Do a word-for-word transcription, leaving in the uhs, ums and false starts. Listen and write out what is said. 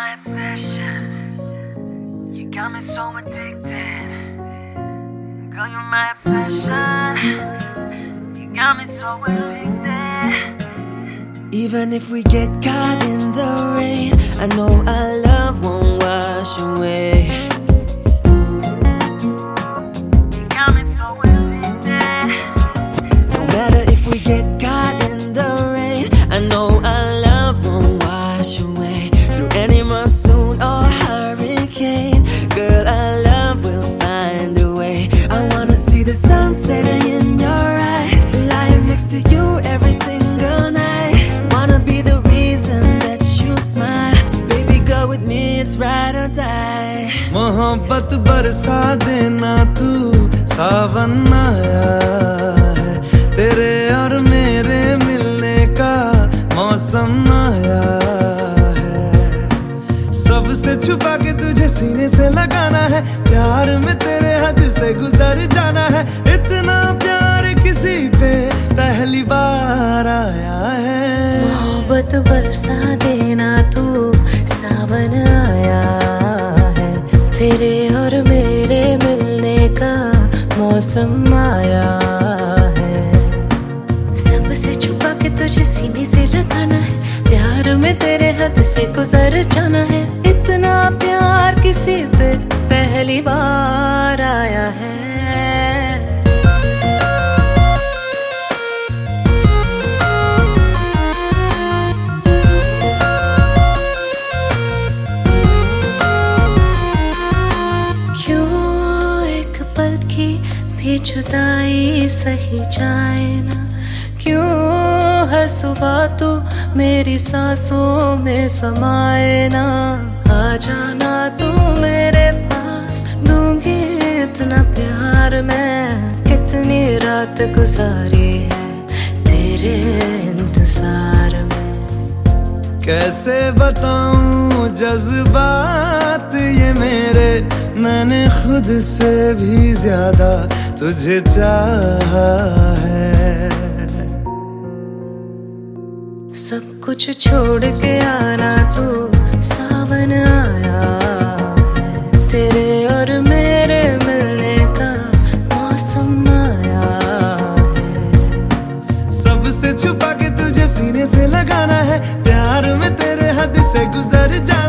my obsession. You got me so addicted. Girl, you're my obsession. You got me so addicted. Even if we get caught in the rain, I know our love won't wash away. You got me so addicted. No matter if we get caught in the rain, I know our love won't wash away. Through any monsoon or hurricane, girl, our love will find a way. I wanna see the sun setting in your eye, lying next to you every single night. Wanna be the reason that you smile. Baby, go with me, it's ride or die. मोहब्बत बरसा देना तू, सावन आया है। तेरे और मेरे मिलने का मौसम आया है। सबसे छुपा के तुझे सीने से लगाना है, प्यार में तेरे हद से गुजर जाना है। इतना प्यार किसी पे पहली बार आया है। मोहब्बत बरसा देना तू, सावन आया है। तेरे और मेरे मिलने का मौसम आया है। सबसे छुपा के तुझे सीने से लगाना है, प्यार में तेरे हद से गुजर जाना है। इतना प्यार किसी पे पहली बार आया है। भी जुदाई सही जाए ना, क्यों हर सुबह तू मेरी सांसों में समाए ना। आ जाना तू मेरे पास, दूंगी इतना प्यार मैं। कितनी रात गुजारी है तेरे इंतजार में। कैसे बताऊं जज्बात ये मेरे, मैंने खुद से भी ज्यादा तुझे चाहा है। सब कुछ छोड़ के आना तू, सावन आया है। तेरे और मेरे मिलने का मौसम आया है। सबसे छुपा के तुझे सीने से लगाना है, प्यार में तेरे हद से गुजर जा